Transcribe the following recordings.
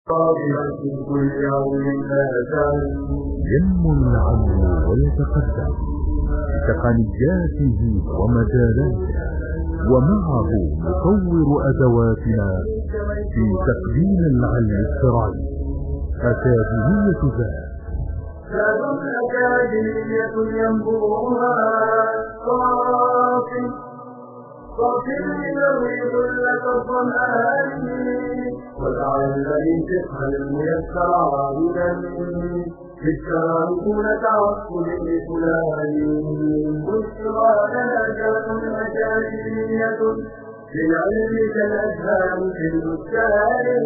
ينمو العلم ويتقدم بتقنياته ومجالاته، ومعه نطور أدواتنا في تقديم العلم الشرعي. أكاديمية ذات أكاديمية ينبوها صافي يروي ذلة الظمآن، وجعل الفقه الميسر عابدا بالتمام تعقل لفلان. بشرى لنا جنة أكاديمية للعلم كالأزهار في البستان.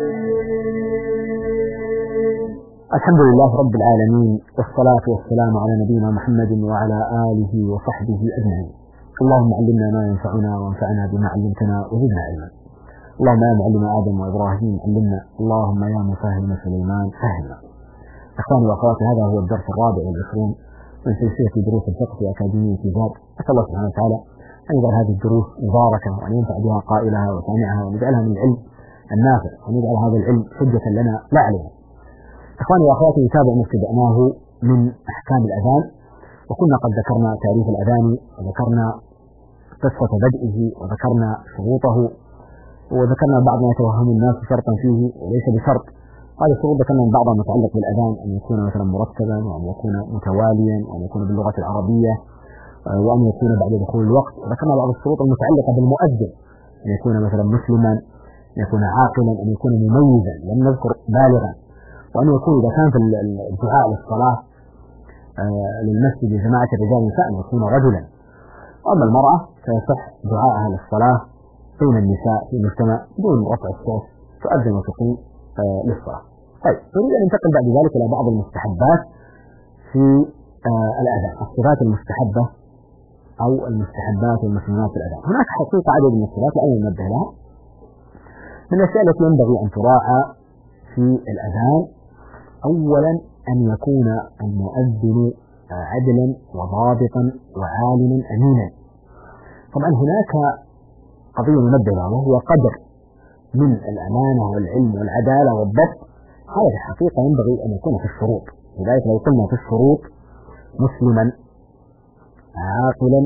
الحمد لله رب العالمين، والصلاة والسلام على نبينا محمد وعلى آله وصحبه أجمعين. اللهم علمنا ما ينفعنا وانفعنا بما علمتنا وزدنا علما. اللهم يا معلم آدم وإبراهيم علمنا، اللهم يا مفهم سليمان فهمنا. إخواني وأخواتي، هذا هو الدرس الرابع والعشرون من سلسلة دروس الفقه في أكاديمية ذات. أسأل الله سبحانه وتعالى أن يجعل هذه الدروس مباركة، وأن ينفع بها قائلها وسامعها، وأن يجعلها من العلم النافع، وأن يجعل هذا العلم حجة لنا لا علينا. إخواني وأخواتي، نتابع ما ابتدأناه من أحكام الأذان، وكنا قد ذكرنا تعريف الأذان، وذكرنا قصة بدئه، وذكرنا شروطه، وذكرنا بعض ما يتوهم الناس شرطا فيه وليس بشرط. هذه الشروط ذكرنا من بعضها متعلق بالأذان، أن يكون مثلا مرتبا، وأن يكون متواليا، وأن يكون باللغة العربية، وأن يكون بعد دخول الوقت. وذكرنا بعض الشروط المتعلقة بالمؤذن، أن يكون مثلا مسلما، أن يكون عاقلا، أن يكون مميزا، لم نذكر بالغا، وأن يكون إذا كان في الدعاء للصلاة للمسجد لجماعة الرجال والنساء أن يكون رجلا. وأما المرأة فيصح دعاءها للصلاة بين النساء في المجتمع بدون رفع الصوت، تؤذن وتقيم للصلاة. طيب، نريد أن ننتقل بعد ذلك إلى بعض المستحبات في الأذان، الصفات المستحبة أو المستحبات والمسنونات في الأذان. هناك حقيقة عدد من الصفات لا ننبه لها من الأشياء التي ينبغي أن تراعى في الأذان. أولا أن يكون المؤذن عدلا وضابطا وعالما أمينا. طبعا هناك قضية منبهة، وهو قدر من الأمانة والعلم والعدالة والضبط. هذا في الحقيقة ينبغي أن يكون في الشروط. لذلك لو قلنا في الشروط مسلما عاقلا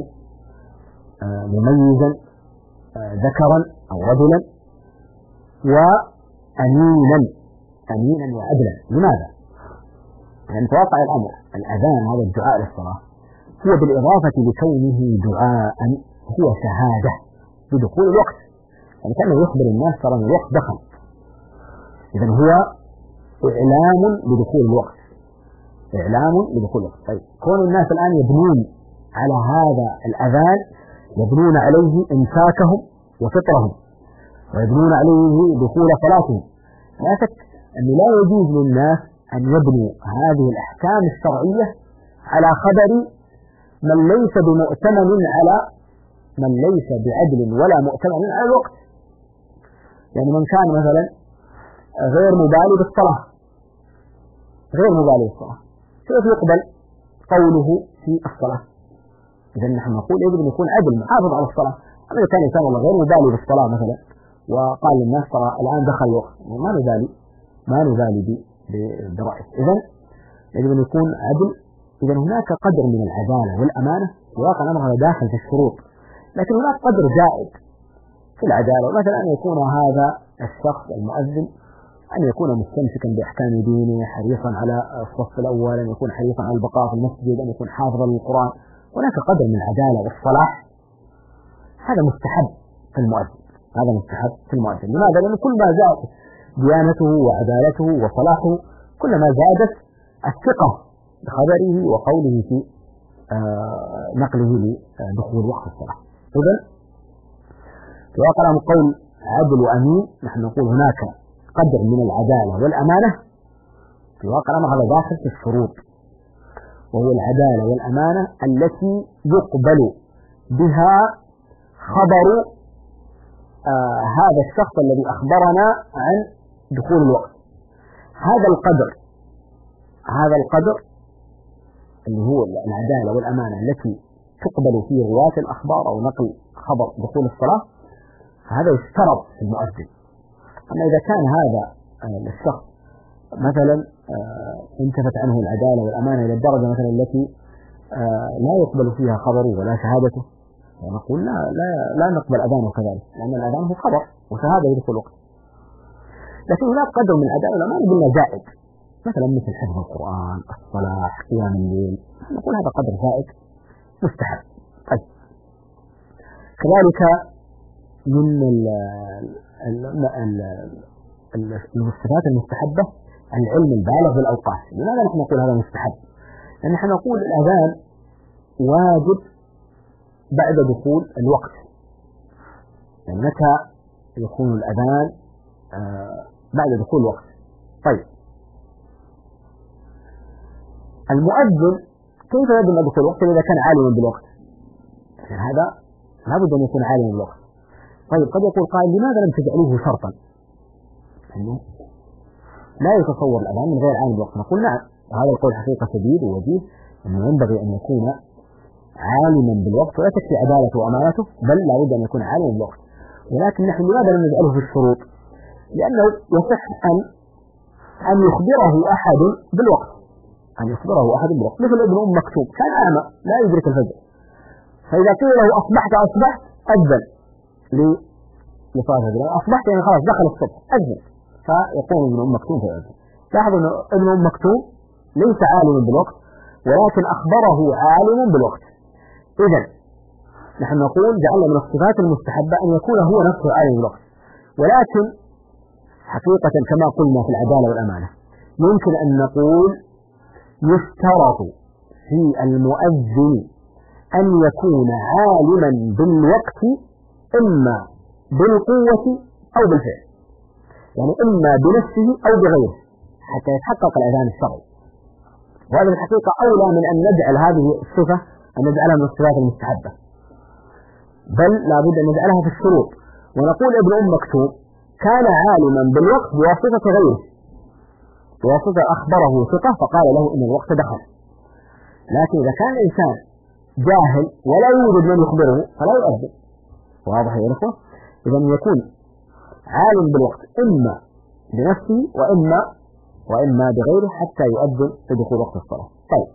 مميزا ذكرا أو رجلا أمينا وعدلا. لماذا؟ لأن توقع الأمر الأذان هذا الدعاء للصلاة هو بالإضافة لكونه دعاء هو شهادة بدخول الوقت، يعني كأنه يخبر الناس ترى أن الوقت دخل. إذن هو إعلام بدخول الوقت، إعلام بدخول الوقت. طيب، كون الناس الآن يبنون على هذا الأذان، يبنون عليه إمساكهم وفطرهم، ويبنون عليه دخول صلاتهم. لا شك أنه لا يجوز للناس أن يبنوا هذه الأحكام الشرعية على خبر من ليس بمؤتمن على من ليس بعدل ولا مؤتمن على الوقت. يعني من كان مثلا غير مبالي بالصلاة، كيف يقبل قوله في الصلاة؟ إذا نحن نقول يجب أن يكون عدل محافظ على الصلاة. أما إذا كان إنسان والله غير مبالي بالصلاة مثلا وقال للناس ترى الآن دخل الوقت، ما نبالي برأيه. إذن يجب أن يكون عدل. إذن هناك قدر من العدالة والأمانة، في واقع الأمر هذا داخل في الشروط، لكن هناك قدر زائد في العدالة. مثلا أن يكون هذا الشخص المؤذن أن يكون مستمسكا بأحكام دينه، حريصا على الصف الأول، أن يكون حريصا على البقاء في المسجد، أن يكون حافظا للقرآن. هناك قدر من العدالة والصلاح، هذا مستحب في المؤذن. لماذا؟ لأن كل ما زاد ديانته وعدالته وصلاحه كلما زادت الثقة بخبره وقوله في نقله لدخول وقت الصلاة. إذن في واقع الأمر قول عدل وأمين، نحن نقول هناك قدر من العدالة والأمانة. في واقع الأمر هذا داخل في الشروط، وهو العدالة والأمانة التي يقبل بها خبر هذا الشخص الذي أخبرنا عن دخول الوقت. هذا القدر اللي هو العدالة والأمانة التي تقبل في رواية الأخبار أو نقل خبر دخول الصلاة، هذا يشترط في المؤذن. أما إذا كان هذا الشخص مثلا انتفت عنه العدالة والأمانة إلى الدرجة مثلا التي لا يقبل فيها خبره ولا شهادته، ونقول لا نقبل أذانه كذلك، لأن الأذان هو خبر وشهادة يدخل وقت. لكن هناك قدر من الأذان والأمانة قلنا زائد، مثلا مثل حفظ القرآن، الصلاة، قيام الليل، نقول هذا قدر زائد مستحب. طيب كذلك من الصفات المستحبة العلم البالغ بالأوقات. لماذا نحن نقول هذا مستحب؟ لأن نحن نقول الأذان واجب بعد دخول الوقت، يعني متى يكون الأذان بعد دخول الوقت. طيب المؤذن كيف يجب أن يدخل الوقت إذا كان عالما بالوقت؟ يعني هذا لابد أن يكون عالما بالوقت. طيب قد يقول قائل لماذا لم تجعلوه شرطا؟ يعني لا يتصور الأذان من غير عالم بالوقت. نقول نعم، وهذا القول حقيقة سديد ووجيه، أنه ينبغي أن يكون عالما بالوقت، ولا تكفي عدالته وأمانته، بل لا بد أن يكون عالما بالوقت. ولكن نحن لماذا لم نجعله في الشروط؟ لأنه يصح أن يخبره أحد بالوقت، مثل ابن أم مكتوم كان أعمى لا يدرك الفجر، فإذا قيل له أصبحت أذن لصلاة الفجر، أصبحت يعني خلاص دخل الصبح أذن، فيقوم ابن أم مكتوم فيأذن. لاحظوا أن ابن أم مكتوم ليس عالما بالوقت، ولكن أخبره عالما بالوقت. إذن نحن نقول جعلنا من الصفات المستحبة أن يكون هو نفسه عالم بالوقت. ولكن حقيقة كما قلنا في العدالة والأمانة يمكن أن نقول يشترط في المؤذن أن يكون عالما بالوقت إما بالقوة أو بالفعل، يعني إما بنفسه أو بغيره حتى يتحقق الأذان الشرعي. وهذا الحقيقة أولى من أن نجعل هذه الصفة أن نجعلها من الصفات المستحبة، بل لا بد أن نجعلها في الشروط. ونقول ابن أم مكتوم كان عالما بالوقت بواسطة غيره، بواسطة أخبره ثقة فقال له إن الوقت دخل. لكن إذا كان الإنسان جاهل ولا يوجد من يخبره فلا يؤذن. واضح يا إخوة؟ إذا يكون عالم بالوقت إما بنفسه وإما بغيره حتى يؤذن بدخول وقت الصلاة. طيب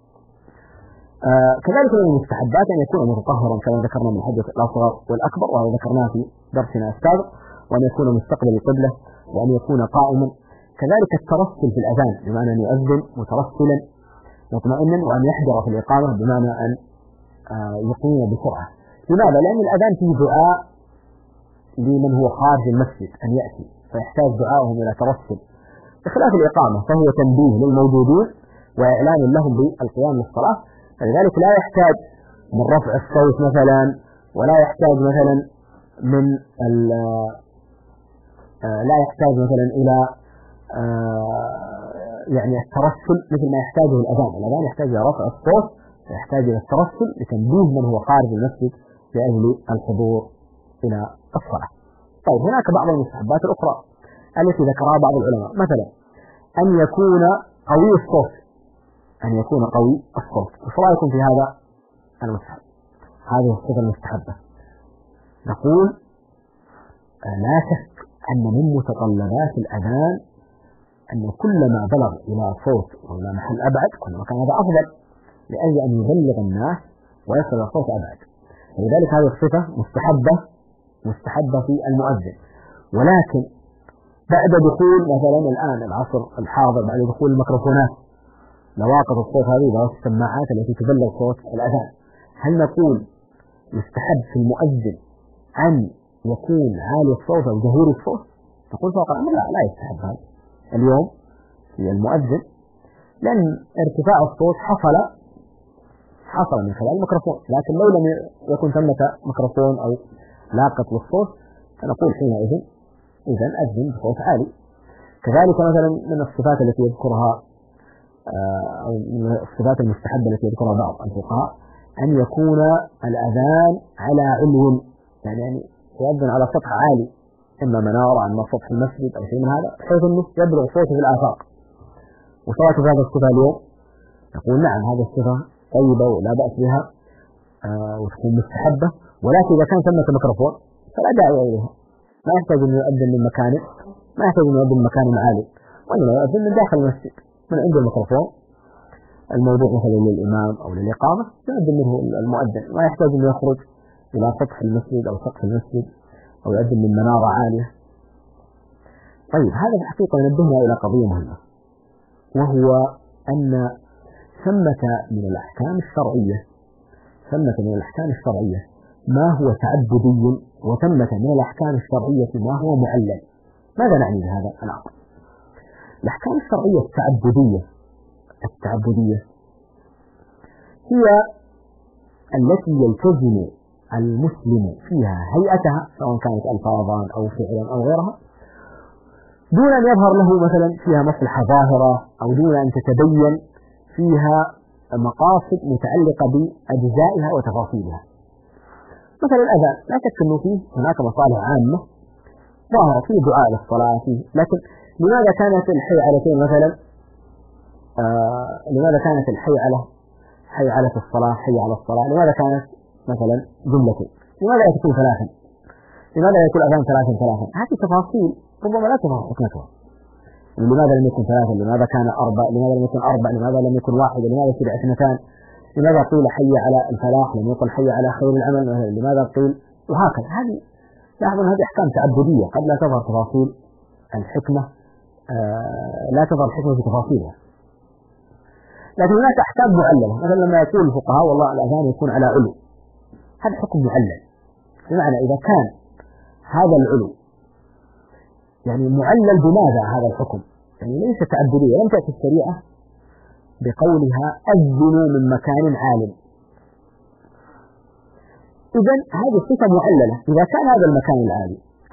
كذلك من المستحبات أن يكون متطهرا كما ذكرنا من الحدث الأصغر والأكبر، وهذا ذكرناه في درسنا السابق، وأن يكون مستقبل القبلة، وأن يكون قائما. كذلك الترسل في الأذان بمعنى أن يؤذن مترسلا مطمئنا، وأن يحضر في الإقامة بمعنى أن يقيم بسرعة. لماذا؟ لأن الأذان فيه دعاء لمن هو خارج المسجد أن يأتي، فيحتاج دعاءهم إلى ترسل، بخلاف الإقامة فهو تنبيه للموجودين وإعلان لهم بالقيام للصلاة. فلذلك لا يحتاج من رفع الصوت مثلا، ولا يحتاج مثلا من لا يحتاج مثلا إلى يعني الترسل مثل ما يحتاجه الأذان. الأذان يحتاج إلى رفع الصوت، ويحتاج إلى الترسل لتنبيه من هو خارج المسجد لأجل الحضور إلى الصلاة. طيب هناك بعض المستحبات الأخرى التي ذكرها بعض العلماء، مثلا أن يكون قوي الصوت، وش رأيكم في هذا المستحب؟ هذه الصفة المستحبة. نقول لا شك أن من متطلبات الأذان أن كلما بلغ إلى صوت وإلى محل أبعد كلما كان هذا أفضل، لأجل أن يبلغ الناس ويصل إلى صوت أبعد. ولذلك هذه الصفة مستحبة في المؤذن. ولكن بعد دخول مثلا الآن العصر الحاضر، بعد دخول الميكروفونات لواقط الصوت هذه والسماعات التي تبلغ صوت الأذان، هل نقول يستحب في المؤذن أن يكون عالي الصوت أو جهور الصوت؟ نقول فوق الأمر لا يستحب هذا اليوم في المؤذن، لأن ارتفاع الصوت حصل من خلال الميكروفون. لكن لو لم يكن ثمة ميكروفون أو لاقط للصوت فنقول حينئذ أذن بصوت عالي. كذلك مثلا من الصفات التي يذكرها أو من الصفات المستحبة التي يذكرها بعض الفقهاء أن يكون الأذان على علو، يعني يؤذن على سطح عالي، إما منارة أما سطح المسجد أو شيء من هذا، بحيث أنه يبلغ صوته في الآفاق. وصلاة هذا الصفة اليوم نقول نعم هذه الصفة طيبة ولا بأس بها وتكون مستحبة، ولكن إذا كان ثمة ميكروفون فلا داعي إليها، ما يحتاج أن يؤذن من مكانه، ما يحتاج أن يؤذن من مكان عالي. وإنما يؤذن من داخل المسجد من عند الميكروفون الموضوع مثلا للإمام أو للإقامة يؤذن منه المؤذن، ما يحتاج أن يخرج إلى سطح المسجد أو سقف المسجد أو يؤذن من منارة عالية. طيب هذا في الحقيقة ينبهنا إلى قضية مهمة، وهو أن ثمة من الأحكام الشرعية ما هو تعبدي، وثمة من الأحكام الشرعية ما هو معلل. ماذا نعني بهذا الأمر؟ الأحكام الشرعية التعبدية هي التي يلتزم المسلم فيها هيئتها، سواء كانت ألفاظا أو فعلا أو غيرها، دون أن يظهر له مثلا فيها مصلحة ظاهرة، أو دون أن تتبين فيها مقاصد متعلقة بأجزائها وتفاصيلها. مثلا الأذان لا شك أنه فيه هناك مصالح عامة ظاهرة، فيه دعاء للصلاة فيه، لكن لماذا كانت الحيعلتين مثلا لماذا كانت الحيعلة حي على الصلاة حي على الصلاة، لماذا كانت مثلا جملتين؟ لماذا لا تكون ثلاثا؟ لماذا لا يكون الأذان ثلاثا؟ هذه تفاصيل ربما لا تظهر حكمتها. لماذا لم يكن ثلاثا؟ لماذا كان أربع؟ لماذا لم يكن أربع؟ لماذا لم يكن واحد؟ لماذا كان اثنتان؟ لماذا قيل حي على الفلاح لم يقل حي على خير العمل؟ لماذا قيل؟ وهكذا. هذه لاحظوا هذه أحكام تعبدية قد لا تظهر تفاصيل الحكمة، لا تظهر الحكمة في تفاصيلها. لكن هناك أحكام معللة، مثلا لما يقول الفقهاء والله الأذان يكون على علو، هذا حكم معلل، بمعنى إذا كان هذا العلو يعني معلل بماذا هذا الحكم؟ يعني ليس تعبدية، لم تأتي الشريعة بقولها أذنوا من مكان عالٍ. إذن هذه الصفة معللة، إذا كان هذا المكان العالي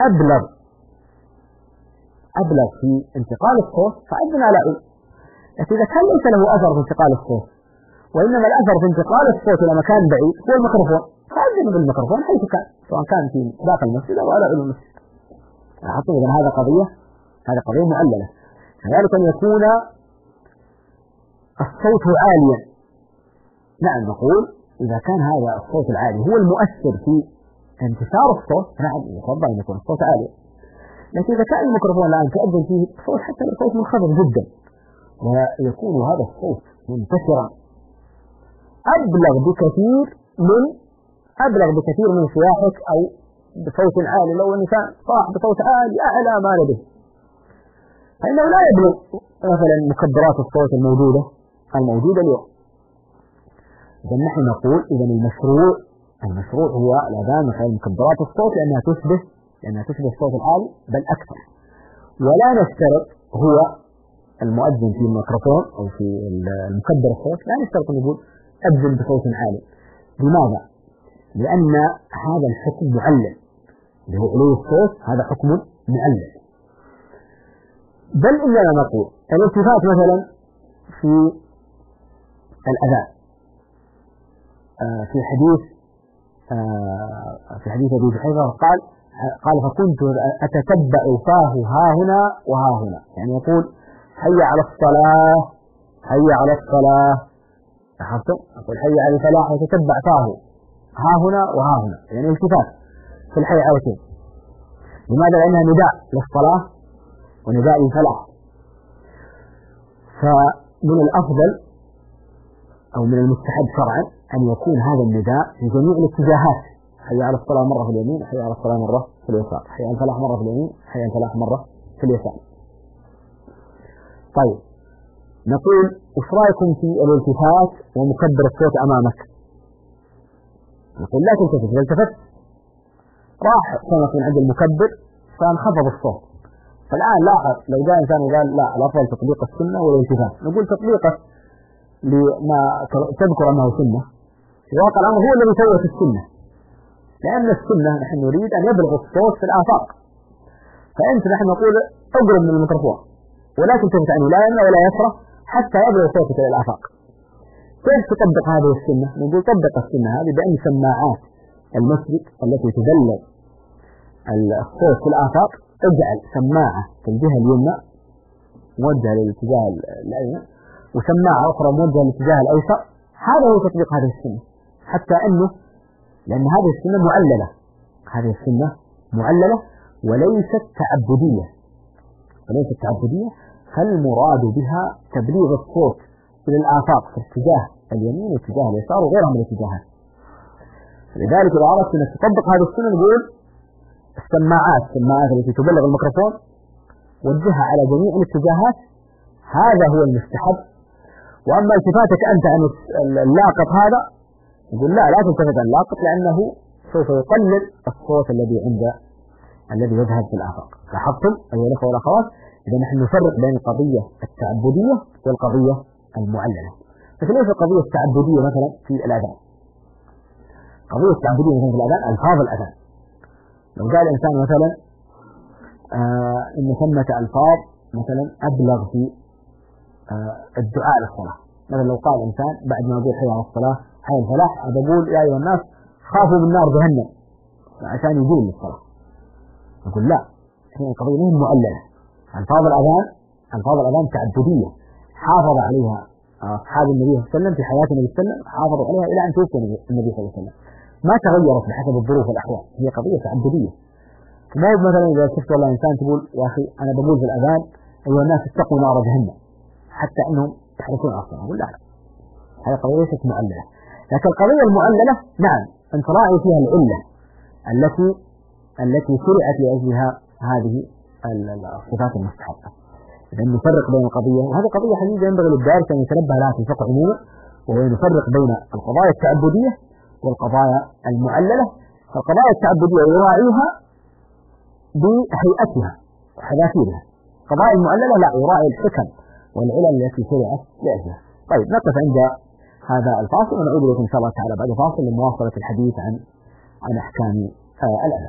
أبلغ في انتقال الصوت فأذن على علو. لكن إذا كان ليس له أثر في انتقال الصوت، وإنما الأثر في انتقال الصوت إلى مكان بعيد هو الميكروفون، فأذن بالميكروفون حيث كان، سواء كان في داخل المسجد أو على علو المسجد. إذن هذا قضية معللة. كذلك أن يكون الصوت عاليا، نعم نقول إذا كان هذا الصوت العالي هو المؤثر في انتشار الصوت، نعم يفضل أن يكون الصوت عالي. لكن إذا كان الميكروفون الآن تؤذن فيه صوت حتى الصوت منخفض جدا، ويكون هذا الصوت منتشرا أبلغ بكثير من صياحك أو بصوت عالي، لو أن كان صاح بصوت عالي أعلى ما لديه، فإنه لا يبلغ مثلا مكبرات الصوت الموجودة اليوم. إذا نحن نقول إذا المشروع هو الأذان من خلال مكبرات الصوت، لأنها تشبه الصوت العالي بل أكثر. ولا نشترط هو المؤذن في الميكروفون أو في المكبر الصوت، لا نشترط أن يقول أذن بصوت عالي. لماذا؟ لأن هذا الحكم معلل، اللي هو علو الصوت، هذا حكم معلل. بل إننا نقول الالتفات مثلا في الأذان في حديث أبي جحيفة قال فكنت أتتبع فاه ها هنا وها هنا، يعني يقول حي على الصلاة لاحظتم؟ يقول حي على الفلاح يتتبع فاه ها هنا وها هنا، يعني التفات في الحيعتين. لماذا؟ لأنها نداء للصلاة ونداء للفلاح. فمن الأفضل أو من المستحب شرعا أن يكون هذا النداء في جميع الاتجاهات، حي على الصلاة مرة في اليمين، حي على الصلاة مرة في اليسار، حي على الفلاح مرة في اليمين، حي على الفلاح مرة في اليسار. طيب نقول وش رأيكم في الالتفات ومكبر الصوت أمامك؟ نقول لا تلتفت، إذا التفت راح صوتك من عند المكبر فانخفض الصوت. فالآن لاحظ لو جاء إنسان وقال لا الأفضل تطبيق السنة والالتفات، نقول تطبيقه لما تذكر أنه سنة في واقع الأمر هو الذي سوى في السنة، لأن السنة نحن نريد أن يبلغ الصوت في الآفاق. نحن نقول اقرب من الميكروفون ولا تلتفت عنه لا يمنى ولا يسرى حتى يبلغ صوتك إلى الآفاق. كيف تطبق هذه السنة؟ نقول طبق السنة هذه بأن سماعات المسجد التي تبلغ الصوت في الآفاق اجعل سماعة في الجهة اليمنى موجهة للاتجاه الأيمن، وسماعة أخرى موجهة للاتجاه الأيسر. هذا هو تطبيق هذه السنة، حتى أنه لأن هذه السنة معللة وليست تعبدية، فالمراد بها تبليغ الصوت إلى الآفاق في اتجاه اليمين واتجاه اليسار وغيرها من الاتجاهات. لذلك إذا أردت أن تطبق هذه السنة نقول السماعات التي تبلغ الميكروفون وجهها على جميع الاتجاهات، هذا هو المستحب. وأما التفاتك أنت عن اللاقط هذا يقول لا تلتفت عن اللاقط، لأنه سوف يقلل الصوت الذي يذهب في الآفاق. لاحظتم أيها الأخوة والأخوات؟ إذا نحن نفرق بين القضية التعبدية والقضية المعلنة. فليس القضية التعبدية مثلا في الأذان، قضية التعبدية مثلا في الأذان ألفاظ الأذان. لو قال الإنسان مثلا إن ثمة ألفاظ مثلا أبلغ في الدعاء للصلاة، مثلا لو قال إنسان بعد ما يقول حي على الصلاة حي على الفلاح أقول يا أيها الناس خافوا من نار جهنم عشان يقول للصلاة، نقول لا، هذه القضية مو مؤللة. ألفاظ الأذان تعبدية حافظ عليها أصحاب النبي صلى الله عليه وسلم في حياة النبي صلى الله عليه وسلم، حافظوا عليها إلى أن توفي النبي صلى الله عليه وسلم، ما تغيرت بحسب الظروف والأحوال، هي قضية تعبدية. ما هو مثلا إذا شفت والله إنسان تقول يا أخي أنا بقول في الأذان أيها الناس اتقوا نار جهنم حتى أنهم يحرقون أصلا، أقول لا، هذه قضية ليست مؤللة. لكن القضية المؤللة نعم أنت راعي فيها العلة التي شرعت لأجلها هذه الصفات المستحقة. إذا نفرق بين القضية، وهذه قضية حقيقة ينبغي للدارس أن يتنبه لها في الفقه عموما، وهو نفرق بين القضايا التعبدية والقضايا المعللة. فالقضايا التعبدية يراعيها بهيئتها وحذافيرها، القضايا المعللة لا، يراعي الحكم والعلل التي شرعت لأجلها. طيب نقف عند هذا الفاصل ونعود إليكم إن شاء الله تعالى بعد فاصل لمواصلة الحديث عن أحكام الأذان.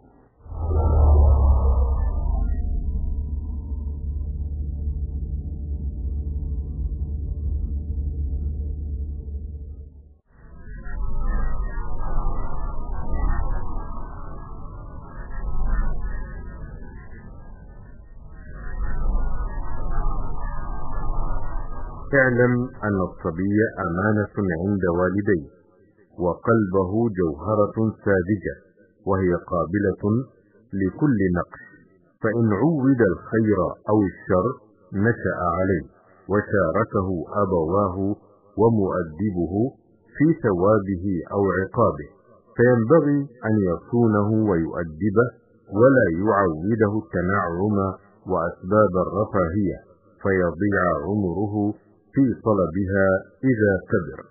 اعلم أن الصبي أمانة عند والديه، وقلبه جوهرة ساذجة وهي قابلة لكل نقش، فإن عود الخير أو الشر نشأ عليه، وشاركه أبواه ومؤدبه في ثوابه أو عقابه، فينبغي أن يصونه ويؤدبه ولا يعوده التنعم وأسباب الرفاهية فيضيع عمره في طلبها إذا كبر.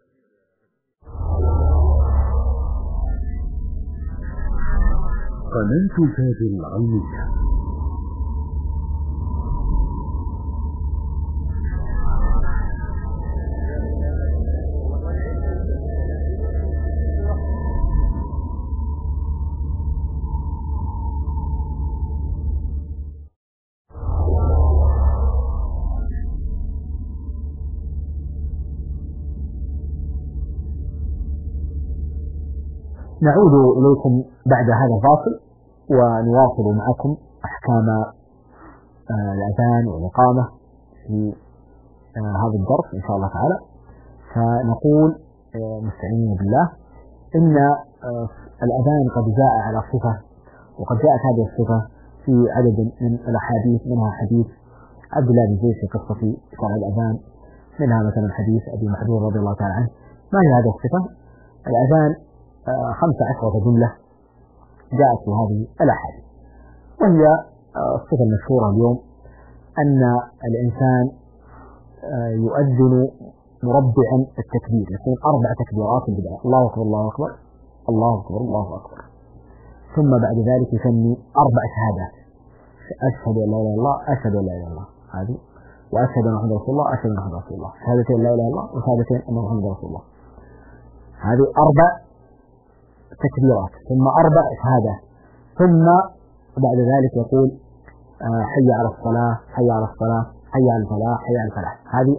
قناة زاد العلمية. نعود إليكم بعد هذا الفاصل ونواصل معكم أحكام الأذان والإقامة في هذا الدرس إن شاء الله تعالى. فنقول مستعينين بالله إن الأذان قد جاء على صفة، وقد جاءت هذه الصفة في عدد من الأحاديث، منها حديث عبد الله بن زيد في قصة شرع الأذان، منها مثلا حديث أبي محذور رضي الله تعالى عنه. ما هي هذه الصفة؟ الأذان 15 جملة جاءت في هذه الأحاديث، وهي الصفة المشهورة اليوم أن الإنسان يؤذن مربعا التكبير، يكون 4 تكبيرات في البداية، الله أكبر الله أكبر الله أكبر الله أكبر، ثم بعد ذلك يسمي 4 شهادات، أشهد أن لا إله إلا الله، أشهد أن لا إله إلا الله، هذه، وأشهد أن محمدا رسول الله، أشهد أن محمدا رسول الله، شهادتين لا إله إلا الله وشهادتين أن محمدا رسول الله، هذه 4 تكبيرات، ثم 4 شهادات، ثم بعد ذلك يقول حي على الصلاة حي على الصلاة حي على الفلاح حي على الفلاح. هذه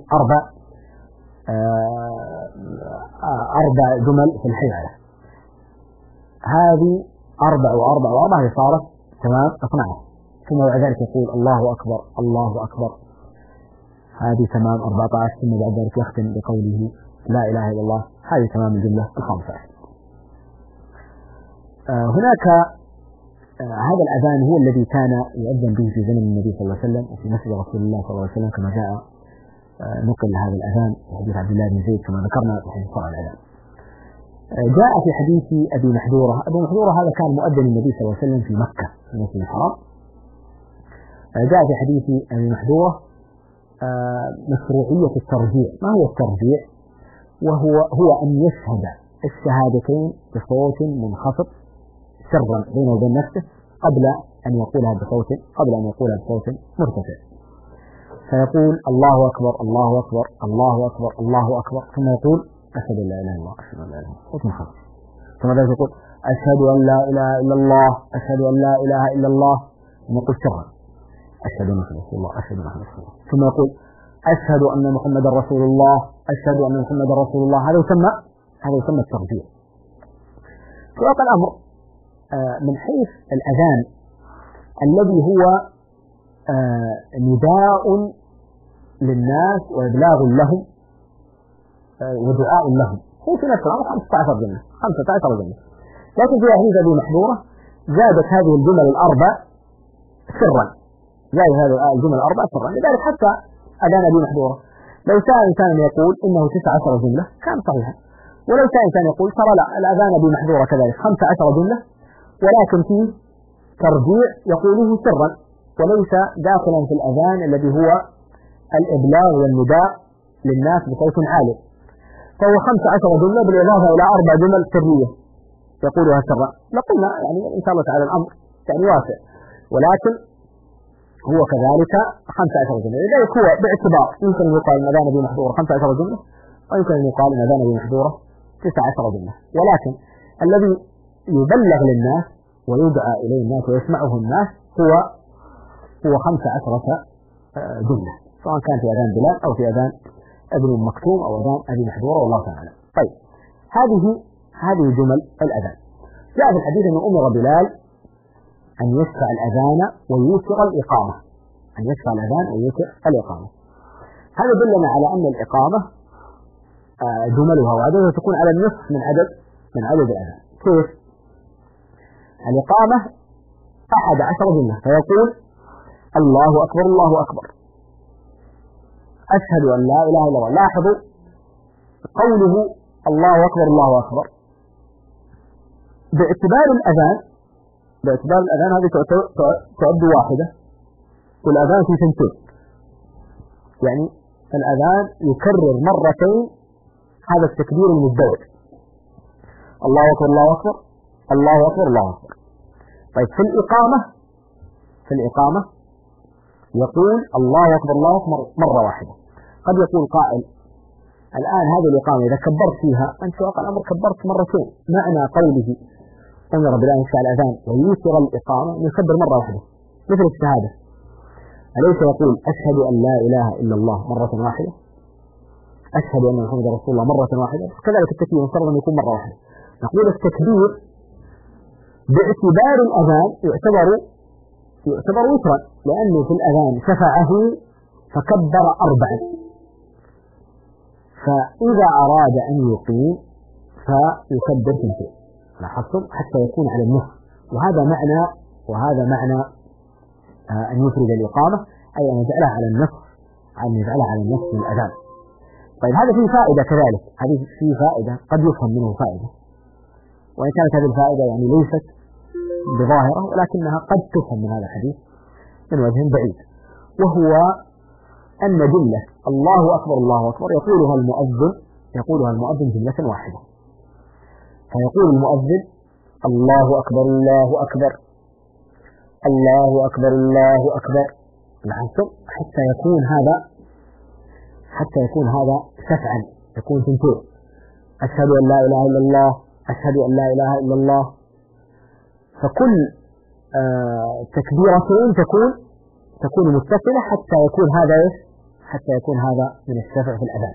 4 جمل في الحيعلة، هذه 4 و4 و4 هي صارت تمام 12، ثم بعد ذلك يقول الله أكبر الله أكبر، هذه تمام 14، ثم بعد ذلك يختم بقوله لا إله إلا الله، هذه تمام الجملة 15. هناك هذا الأذان هو الذي كان يؤذن به في زمن النبي صلى الله عليه وسلم وفي مسجد رسول الله صلى الله عليه وسلم، كما جاء نقل هذا الأذان في حديث عبد الله بن زيد كما ذكرنا في حديث صلاة الأذان. جاء في حديث أبي محذورة. أبو محذورة هذا كان مؤذن النبي صلى الله عليه وسلم في مكة في المسجد الحرام. جاء في حديث أبي محذورة مشروعية الترجيع. ما هو الترجيع؟ وهو أن يشهد الشهادتين بصوت منخفض سرا بينه وبين نفسه قبل أن يقولها بصوت مرتفع، فيقول الله أكبر الله أكبر الله أكبر الله أكبر، ثم يقول أشهد أن لا إله إلا الله أشهد أن لا إله إلا الله، صوت منخفض. ثم يقول أشهد أن لا إله إلا الله أشهد أن لا إله إلا الله، ثم يقول سرا أشهد أن محمدا رسول الله أشهد أن محمدا رسول الله، ثم يقول أشهد أن محمدا رسول الله أشهد أن محمدا رسول الله. هذا يسمى الترجيع. في واقع الأمر من حيث الأذان الذي هو نداء للناس وإبلاغ لهم ودعاء لهم، هو في نفس الأمر 15 جملة، لكن في حديث أبي محذورة زادت هذه الجمل الأربع سرا، لذلك حتى أذان أبي محذورة لو شاء إنسان يقول إنه 19 جملة كان صحيحا، ولو شاء إنسان يقول ترى لا الأذان أبي محذورة كذلك 15 جملة ولكن فيه ترجيع يقوله سرا وليس داخلا في الأذان الذي هو الإبلاغ والنداء للناس بصوت عالي، فهو 15 جملة بالإضافة إلى 4 جمل سرية يقولها سرا. لقلنا يعني إن شاء الله تعالى الأمر يعني واسع، ولكن هو كذلك 15 جملة. لذلك هو باعتبار يمكن أن يقال أن أذان أبي محذورة 15 جملة، ويمكن أن يقال أن أذان أبي محذورة 19 جملة، ولكن الذي يبلغ للناس ويدعى إليه الناس ويسمعه الناس هو 15 جملة، سواء كان في أذان بلال أو في أذان ابن مكتوم أو أذان أبي محذورة والله تعالى. طيب هذه جمل الأذان. جاء في الحديث أن أمر بلال أن يشفع الأذان ويوتر الإقامة، هذا يدلنا على أن الإقامة جملها وعددها تكون على النصف من عدد الأذان. كيف؟ الإقامة 11 جملة، فيقول الله أكبر الله أكبر أشهد أن لا إله إلا الله. لاحظوا قوله الله أكبر الله أكبر باعتبار الأذان هذه تعد واحدة، والأذان في ثنتين، يعني الأذان يكرر مرتين هذا التكبير المزدوج، الله أكبر الله أكبر الله أكبر الله أكبر. طيب في الإقامة يقول الله أكبر الله أكبر مرة واحدة. قد يقول قائل الآن هذه الإقامة إذا كبرت فيها أنت في واقع الأمر كبرت مرتين، معنى قوله أمر بلا يشفع الأذان ويوتر الإقامة يكبر مرة واحدة مثل الشهادة، أليس يقول أشهد أن لا إله إلا الله مرة واحدة، أشهد أن محمدا رسول الله مرة واحدة، كذلك التكبير مفترض أن يكون مرة واحدة. نقول التكبير باعتبار الأذان يعتبر وترا، لأنه في الأذان شفعه فكبر 4، فإذا أراد أن يقيم فيكبر 2، لاحظتم حتى يكون على النصف، وهذا معنى أن يفرد الإقامة، أي أن يجعلها على النصف من الأذان. طيب هذا فيه فائدة كذلك، هذه فيه فائدة قد يفهم منه فائدة، وإن كانت هذه الفائدة يعني ليست بظاهرة ولكنها قد تفهم من هذا الحديث من وجه بعيد، وهو أن جملة الله أكبر الله أكبر يقولها المؤذن جملة واحدة، فيقول المؤذن الله أكبر الله أكبر الله أكبر الله أكبر، لاحظتم حتى يكون هذا شفعا، يكون 2، أشهد أن لا إله إلا الله أشهد أن لا إله إلا الله، فكل تكبيرتين تكون متصلة حتى يكون هذا من الشفع في الأذان.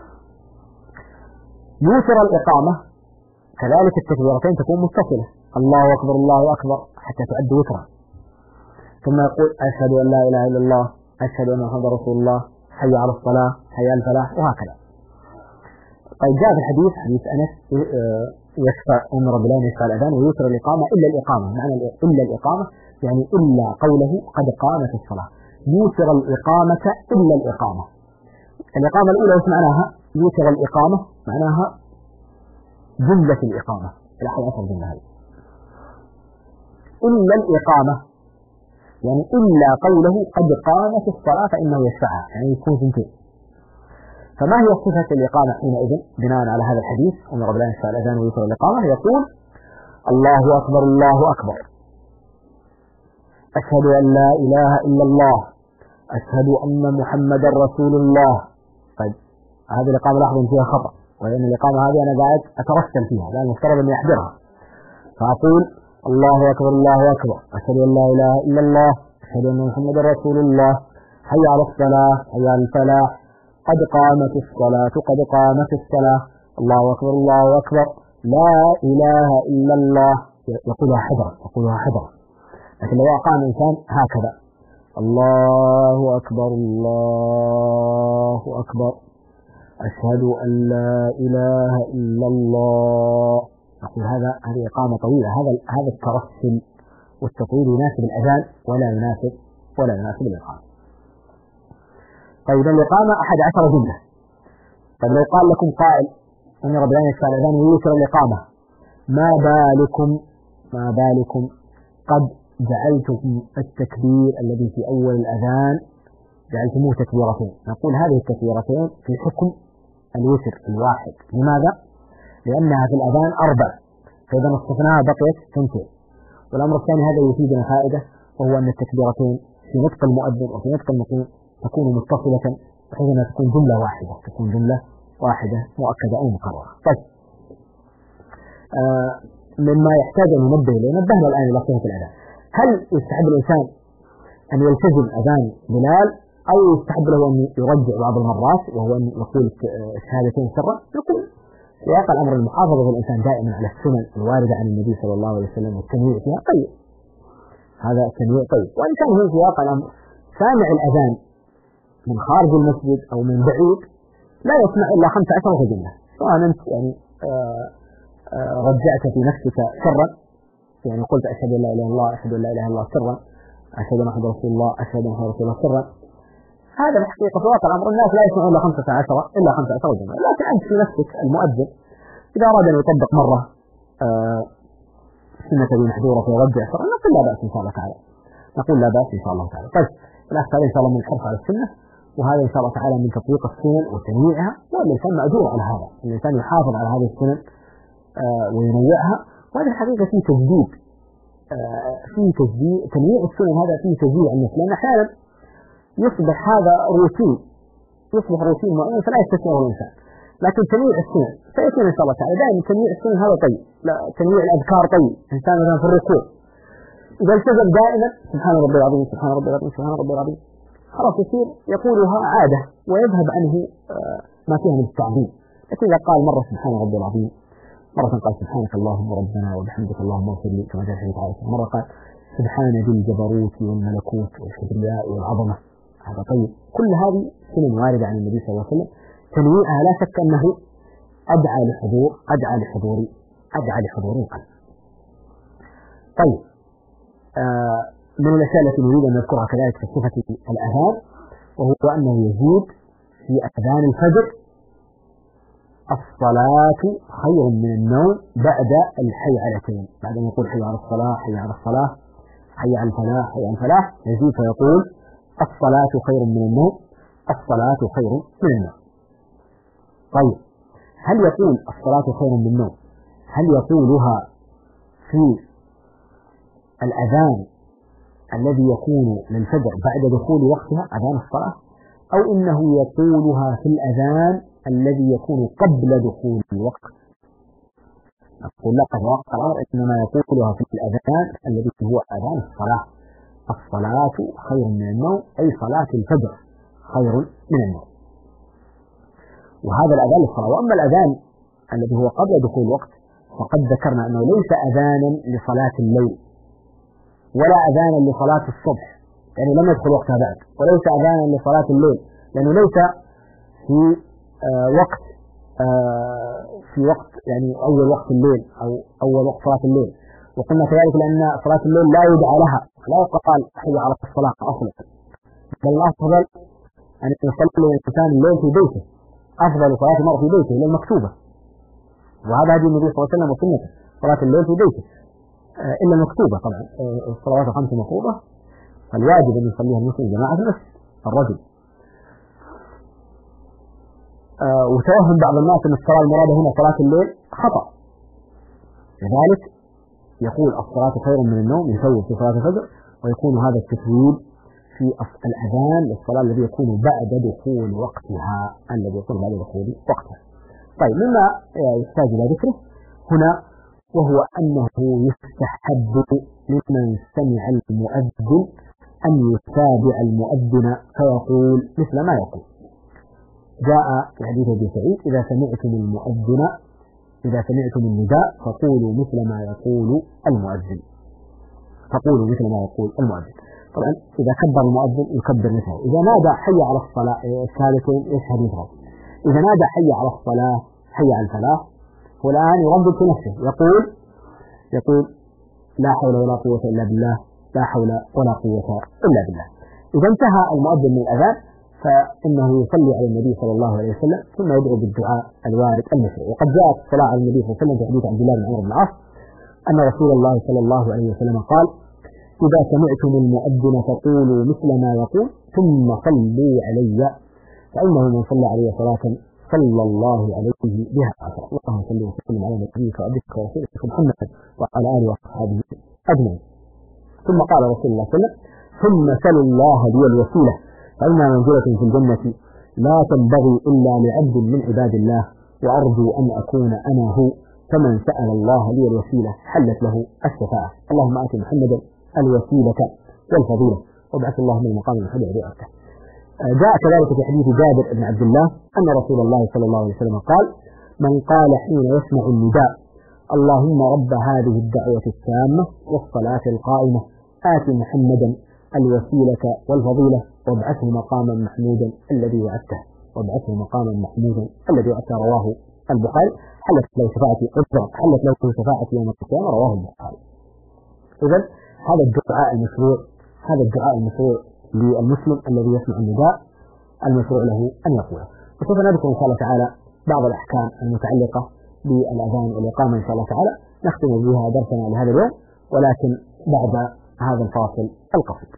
يوتر الإقامة كذلك التكبيرتين تكون متصلة، الله أكبر الله أكبر حتى تعد وترا، ثم يقول أشهد أن لا إله إلا الله أشهد أن محمدا رسول الله حي على الصلاة حي على الفلاح، وهكذا. طيب جاء في الحديث حديث أنس يشفع أمر بلا يشفع الأذان ويوتر الإقامة إلا الإقامة. معنى إلا الإقامة يعني إلا قوله قد قامت الصلاة. يوتر الإقامة إلا الإقامة. الإقامة الأولى وش معناها؟ يوتر الإقامة معناها جملة الإقامة إلى 11 جملة هذه. إلا الإقامة يعني إلا قوله قد قامت الصلاة فإنه يشفعها، يعني يكون ثنتين. فما هي صفة الإقامة حينئذ بناء على هذا الحديث أمر بلا يشفع الأذان ويوتر الإقامة؟ يقول الله أكبر الله أكبر، أشهد أن لا إله إلا الله، أشهد أن محمدا رسول الله. طيب هذه الإقامة لاحظوا فيها خطأ، وأن الإقامة هذه أنا قاعد أترسل فيها لأن المفترض أني أحضرها، فأقول الله أكبر الله أكبر، أشهد أن لا إله إلا الله، أشهد أن محمدا رسول الله، حي على الصلاة حي على الفلاح، قد قامت الصلاة قد قامت الصلاة، الله أكبر الله أكبر، لا إله إلا الله. يقولها حذرا. لكن لو قام إنسان هكذا الله أكبر الله أكبر، أشهد أن لا إله إلا الله، أقول هذه إقامة طويلة. هذا الترسل والتطويل يناسب الأذان ولا يناسب الإقامة. طيب الإقامة 11 جملة. طيب لو قال لكم قائل أن ربنا يشفع الأذان ويوتر الإقامة، ما بالكم قد جعلتم التكبير الذي في أول الأذان جعلتموه تكبيرتين. نقول هذه التكبيرتين في حكم الوتر الواحد. لماذا؟ لأنها في الأذان 4، فإذا نصفناها بقيت 2. والأمر الثاني هذا يفيدنا فائدة، وهو أن التكبيرتين في نطق المؤذن وفي نطق المقيم تكون متصلة بحيث أنها تكون جملة واحدة مؤكدة أو مكررة. طيب مما يحتاج أن ننبه إليه، نبهنا الآن إلى صفة الأذان. هل يستحب الإنسان أن يلتزم أذان بلال أو يستحب له أن يرجع بعض المرات وهو أن يقول الشهادتين سرا؟ نقول سياق الأمر المحافظة الإنسان دائما على السنن الواردة عن النبي صلى الله عليه وسلم والتنويع فيها طيب، هذا التنويع طيب. وإن كان هو سياق الأمر سامع الأذان من خارج المسجد أو من بعيد لا يسمع إلا 15 جملة، سواء أنت يعني رجعت في نفسك سرا، يعني قلت أشهد أن لا إله إلا الله، أشهد أن لا إله إلا الله سرا، أشهد أن محمدا رسول الله، أشهد أن محمدا رسول الله سرا، هذا الحقيقة في واقع الأمر الناس لا يسمعون إلا 15 جملة. لكن أنت في نفسك المؤذن إذا أراد أن يطبق مرة سنة المحذورة فيرجع سرا نقول لا بأس إن شاء الله تعالى، طيب الأخ هذا إن شاء الله من الحرص على السنة، وهذا إن شاء الله تعالى من تطبيق السنن وتنويعها، والإنسان مأجور على هذا، الإنسان يحافظ على هذه السنن وينوعها. وهذا الحقيقة فيه تجديد، تنويع السنن هذا فيه تجديد عن الناس، لأن أحيانا يصبح هذا روتين معين فلا يستثمره الإنسان. لكن تنويع السنن سيكون إن شاء الله تعالى دائما تنويع السنن هذا طيب، لا تنويع الأذكار طيب. إنسان مثلا في الركوع إذا التزم دائما سبحان ربي العظيم سبحان ربي العظيم سبحان ربي العظيم، خلاص يصير يقولها عادة ويذهب عنه ما فيها من التعظيم. لكن إذا قال مرة سبحان ربي العظيم، مرة قال سبحانك اللهم ربنا وبحمدك اللهم اغفر لي كما جاء في حديث، مرة قال سبحان ذي الجبروت والملكوت والكبرياء والعظمة، هذا طيب. كل هذه سنن واردة عن النبي صلى الله عليه وسلم، تنويعها لا شك أنه أدعى لحضور القلب. طيب من الأشياء التي نريد أن نذكرها كذلك في صفة الأذان، وهو أنه يزيد في أذان الفجر الصلاة خير من النوم بعد الحيعلتين، بعد أن يقول حي على الصلاة حي على الصلاة حي على الفلاح حي على الفلاح، يزيد فيقول الصلاة خير من النوم، الصلاة خير من النوم. طيب هل يقول الصلاة خير من النوم، هل يقولها في الأذان الذي يكون للفجر بعد دخول وقتها أذان الصلاة، أو إنه يقولها في الأذان الذي يكون قبل دخول الوقت؟ أقول لك واقع الأمر إنما يقولها في الأذان الذي هو أذان الصلاة. الصلاة خير من النوم أي صلاة الفجر خير من النوم، وهذا الأذان للصلاة. وأما الأذان الذي هو قبل دخول الوقت فقد ذكرنا أنه ليس أذانا لصلاة الليل ولا أذانا لصلاة الصبح، يعني لم يدخل وقتها بعد، وليس أذانا لصلاة الليل لأنه ليس في وقت في وقت يعني أول وقت الليل أو أول وقت صلاة الليل. وقلنا كذلك لأن صلاة الليل لا يدعى لها، لا يقال حي على الصلاة أصلا، بل الأفضل أن يصلي الإنسان الليل في بيته، أفضل صلاة المرء في بيته الليل مكتوبة، وهذا هدي النبي صلى الله عليه وسلم وسنته صلاة الليل في بيته، إلا المكتوبة طبعا. الصلوات الخمس مفروضة، فالواجب أن يصليها المسلم جماعة نفس الرجل. وتوهم بعض الناس أن الصلاة المرادة هنا صلاة الليل خطأ، لذلك يقول الصلاة خير من النوم، يسوي في صلاة الفجر، ويكون هذا التسويل في الأذان للصلاة الذي يكون بعد دخول وقتها، طيب مما يحتاج إلى ذكره هنا وهو أنه يستحب لمن سمع المؤذن أن يتابع المؤذن فيقول مثل ما يقول. جاء في حديث أبي سعيد: إذا سمعتم النداء فقولوا مثل ما يقول المؤذن. طبعا إذا كبر المؤذن يكبر مثله. إذا نادى حي على الصلاة الثالثين يشهد مثله. إذا نادى حي على الصلاة حي على الفلاح، والآن يردد في نفسه يقول لا حول ولا قوة إلا بالله، لا حول ولا قوة إلا بالله. إذا انتهى المؤذن من الأذان فإنه يصلي على النبي صلى الله عليه وسلم ثم يدعو بالدعاء الوارد المشروع. وقد جاءت الصلاة على النبي صلى الله عليه وسلم في حديث عبد الله بن عمرو بن العاص أن رسول الله صلى الله عليه وسلم قال: إذا سمعتم المؤذن فقولوا مثل ما يقول ثم صلوا علي، فإنه من صلى علي صلاة صلى الله عليه بها عشرة. اللهم صل وسلم على نبيك وعبدك ورسولك محمد وعلى آله وصحبه أجمعين. ثم قال رسول الله صلى الله عليه وسلم: ثم سلوا الله لي الوسيلة فإنها منزلة في الجنة لا تنبغي إلا لعبد من عباد الله، وأرجو أن أكون أنا هو، فمن سأل الله لي الوسيلة حلت له الشفاعة. اللهم آت محمدا الوسيلة والفضيلة وابعث الله من المقام المحمود وأرته. جاء كذلك في حديث جابر بن عبد الله أن رسول الله صلى الله عليه وسلم قال: من قال حين يسمع النداء اللهم رب هذه الدعوة التامة والصلاة القائمة آت محمدا الوسيلة والفضيلة وابعثه مقاما محمودا الذي وعدته رواه البخاري. حلت له شفاعة يوم القيامة رواه البخاري. إذن هذا الدعاء المشروع للمسلم الذي يسمع النداء المشروع له أن يقوله. وسوف نذكر إن شاء الله تعالى بعض الأحكام المتعلقة بالأذان والإقامة إن شاء الله تعالى، نختم بها درسنا لهذا اليوم، ولكن بعد هذا الفاصل القصير.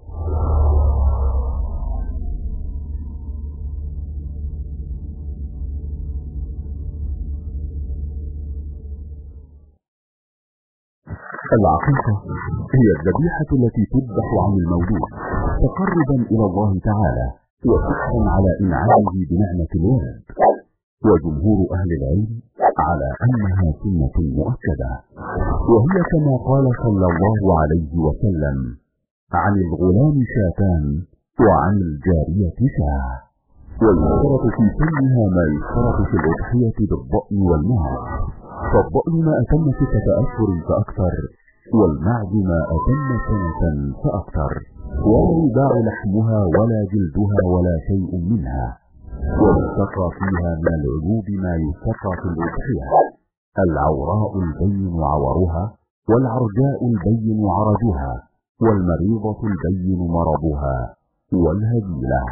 العقيقة هي الذبيحة التي تذبح عن المولود تقربا إلى الله تعالى وشكرا على إنعامه بنعمة الولد. وجمهور أهل العلم على أنها سنة مؤكدة، وهي كما قال صلى الله عليه وسلم: عن الغلام شاتان وعن الجارية شاة. ويشترط في سنها ما يشترط في الأضحية بالضأن والمعز، فالضأن ما أتم 6 أشهر فأكثر، والمعز ما أتم 1 سنة فأكثر، ولا يباع لحمها ولا جلدها ولا شيء منها. ويستقى فيها من العيوب ما يستقى في الأضحية: العوراء البين عورها، والعرجاء البين عرجها، والمريضة البين مرضها، والهزيلة.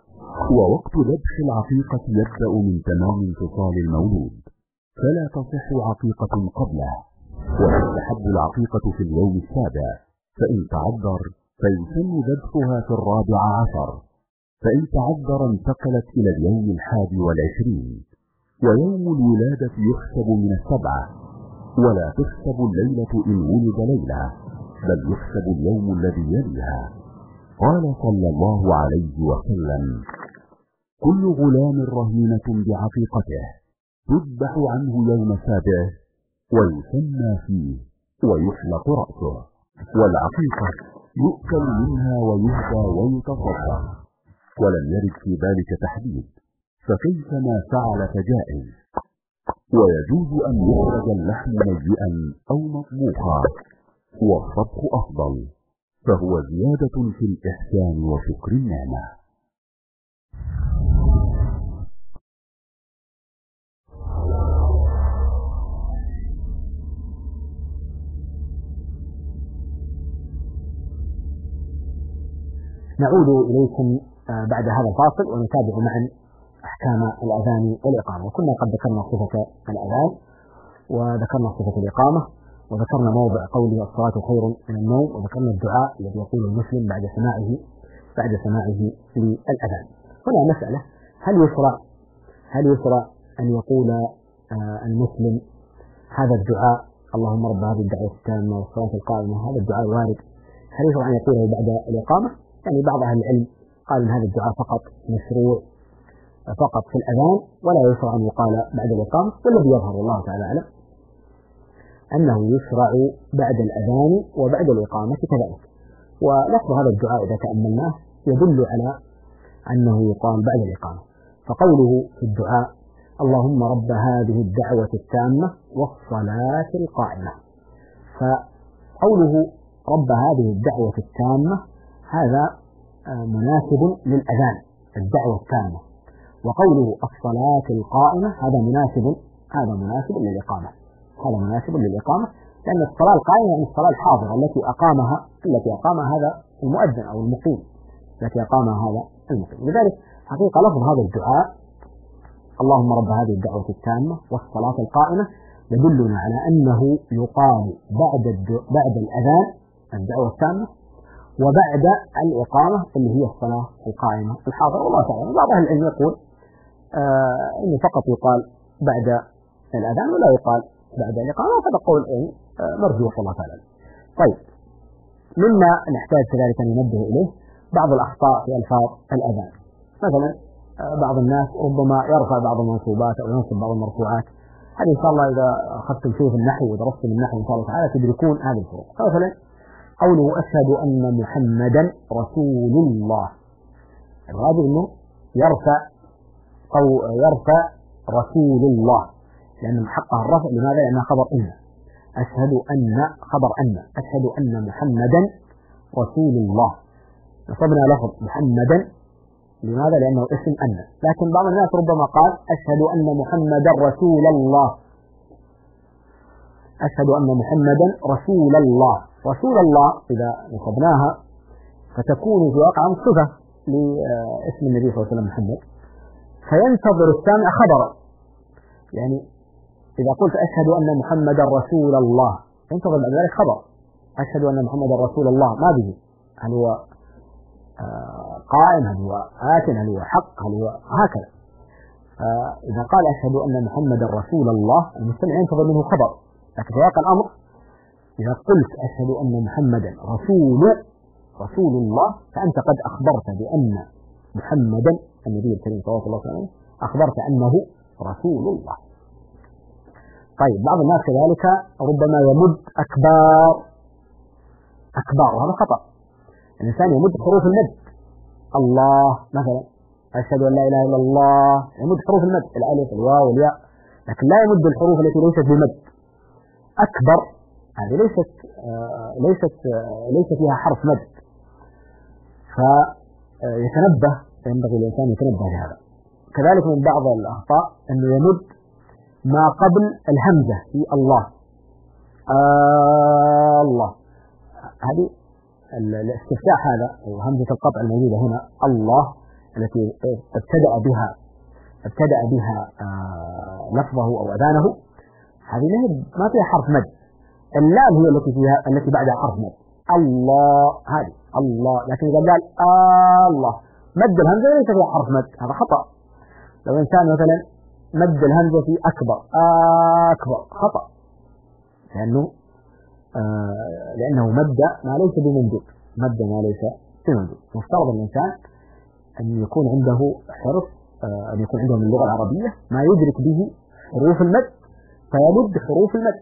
ووقت ذبح العقيقة يبدأ من تمام انفصال المولود، فلا تصح عقيقة قبله. وتستحب العقيقة في اليوم 7، فإن تعذر فيسن ذبحها في 14، فإن تعذر انتقلت إلى اليوم 21. ويوم الولادة يحسب من 7، ولا تحسب الليلة إن ولد ليلة، بل يحسب اليوم الذي يليها. قال صلى الله عليه وسلم: كل غلام رهينة بعقيقته تذبح عنه يوم 7 ويسمى فيه ويحلق رأسه. والعقيقة يؤكل منها ويهدى ويتصدق، ولم يرد في ذلك تحديد، فكيف ما فعل فجائز. ويجوز أن يخرج اللحم نيئا أو مطبوخا، والطبخ أفضل، فهو زيادة في الإحسان وشكر النعمة. نعود إليكم بعد هذا الفاصل ونتابع معا أحكام الأذان والإقامة. وكنا قد ذكرنا صفة الأذان وذكرنا صفة الإقامة وذكرنا موضع قوله الصلاة خير من النوم، وذكرنا الدعاء الذي يقول المسلم بعد سماعه للأذان. هنا مسألة، هل يشرع أن يقول المسلم هذا الدعاء اللهم رب هذه الدعوة التامة والصلاة القائمة، هذا الدعاء وارد، هل يشرع أن يقوله بعد الإقامة؟ يعني بعض أهل العلم قال إن هذا الدعاء فقط مشروع فقط في الأذان ولا يشرع أن يقال بعد الإقامة، والذي يظهر والله تعالى أعلم أنه يشرع بعد الأذان وبعد الإقامة كذلك. ولفظ هذا الدعاء إذا تأملناه يدل على أنه يقال بعد الإقامة. فقوله في الدعاء اللهم رب هذه الدعوة التامة والصلاة القائمة، فقوله رب هذه الدعوة التامة هذا مناسب للأذان الدعوة التامة، وقوله الصلاة القائمة هذا مناسب للإقامة، لأن الصلاة القائمة يعني الصلاة الحاضرة التي أقامها هذا المؤذن أو المقيم، لذلك حقيقة لفظ هذا الدعاء اللهم رب هذه الدعوة التامة والصلاة القائمة يدلنا على أنه يقال بعد الأذان الدعوة التامة وبعد الإقامة اللي هي الصلاة القائمة الحاضرة. والله تعالى بعض أهل العلم يقول إنه فقط يقال بعد الأذان ولا يقال بعد الإقامة، هذا قول مرجوح والله تعالى. طيب، مما نحتاج كذلك أن ننبه إليه بعض الأخطاء في ألفاظ الأذان. مثلا بعض الناس ربما يرفع بعض المنصوبات أو ينصب بعض المرفوعات، هذه إن شاء الله إذا أخذتم شيء في النحو ودرستم النحو إن شاء الله تعالى تدركون هذه الفروق. مثلا قوله أشهد أن محمدا رسول الله، الراجل أنه يرفع رسول الله لأن حقها الرفع. لماذا؟ لأنها خبر إن، أشهد أن محمدا رسول الله، نصبنا لفظ محمدا، لماذا؟ لأنه اسم أن. لكن بعض الناس ربما قال أشهد أن محمدا رسول الله، رسول الله إذا نصبناها فتكون في واقع صفة لاسم النبي صلى الله عليه وسلم محمد، فينتظر السامع خبرا. يعني إذا قلت أشهد أن محمدا رسول الله ينتظر بعد ذلك خبر، أشهد أن محمدا رسول الله، ما به هل هو قائم، هل هو آت، هل هو حق، هل هو هكذا. إذا قال أشهد أن محمدا رسول الله المستمع ينتظر منه خبر، لكن في واقع الأمر إذا قلت أشهد أن محمدا رسول الله فأنت قد أخبرت بأن محمدا النبي الكريم صلى الله عليه وسلم أخبرت أنه رسول الله. طيب، بعض الناس كذلك ربما يمد أكبار وهذا خطأ. الإنسان يمد حروف المد، الله مثلا أشهد أن لا إله إلا الله، يمد حروف المد الألف الواو والياء، لكن لا يمد الحروف التي ليست بمد. أكبر هذه ليس فيها حرف مد، ينبغي الإنسان يتنبه لهذا. كذلك من بعض الأخطاء أنه يمد ما قبل الهمزة في الله، الله، هذه الاستفتاح هذا وهمزة القطع الموجودة هنا الله التي ابتدأ بها لفظه أو أذانه، هذه ما فيها حرف مد. اللام هي التي بعدها حرف مد، الله، هذه الله. لكن إذا قال الله مد الهمزة ليس فيها حرف مد، هذا خطأ. لو إنسان مثلا مد الهمزة في أكبر خطأ، لأنه مد ما ليس بممدود، مفترض الإنسان أن يكون عنده حرف، أن يكون عنده من اللغة العربية ما يدرك به حروف المد فيمد حروف المد.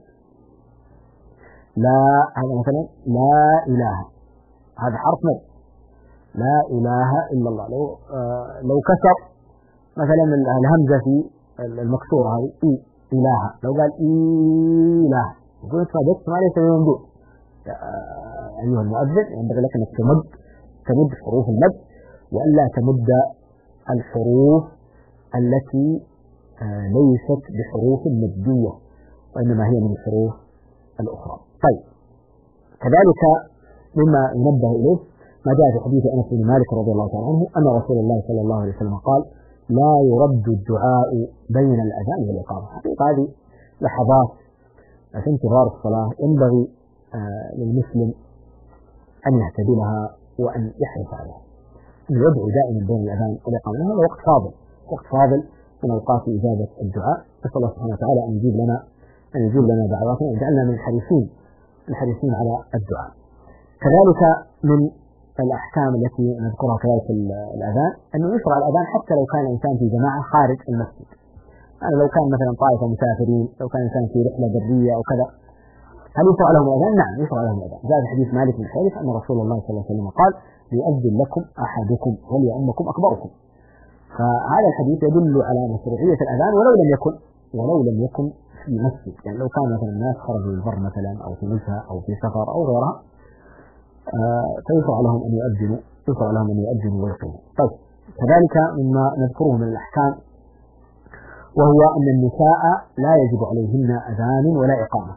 لا، هذا مثلا لا إله، هذا حرف مد، لا إله إلا الله. لو كسر مثلا الهمزة في المكسورة هذه إله، لو قال إله يقول صدقت ما ليس بممدود. أيها المؤذن ينبغي لك أنك تمد حروف المد، وألا تمد الحروف التي ليست بحروف مدية وإنما هي من الحروف الأخرى. طيب، كذلك مما ينبه إليه ما جاء في حديث أنس بن مالك رضي الله تعالى عنه أن رسول الله صلى الله عليه وسلم قال: لا يرد الدعاء بين الأذان والإقامة. حقيقة هذه لحظات في انتظار الصلاة ينبغي للمسلم أن يعتبرها وأن يحرص عليها، أن يدعو دائما بين الأذان والإقامة. هذا وقت فاضل من أوقات إجابة الدعاء. نسأل الله سبحانه وتعالى أن يجيب لنا دعواتنا ويجعلنا من الحريصين على الدعاء. كذلك من الأحكام التي نذكرها كذلك في الأذان أنه يشرع الأذان حتى لو كان الإنسان في جماعة خارج المسجد. يعني لو كان مثلا طائفة مسافرين، لو كان الإنسان في رحلة برية أو كذا، هل يشرع لهم الأذان؟ نعم يشرع لهم الأذان. جاء في حديث مالك بن حارث أن رسول الله صلى الله عليه وسلم قال: ليؤذن لكم أحدكم وليؤمكم أكبركم. فهذا الحديث يدل على مشروعية الأذان ولو لم يكن في مسجد. يعني لو كان مثلا الناس خرجوا البر مثلا أو في نزهة أو في سفر أو غيرها، فيشرع لهم أن يؤذنوا ويقيموا. طيب، كذلك مما نذكره من الأحكام وهو أن النساء لا يجب عليهن أذان ولا إقامة.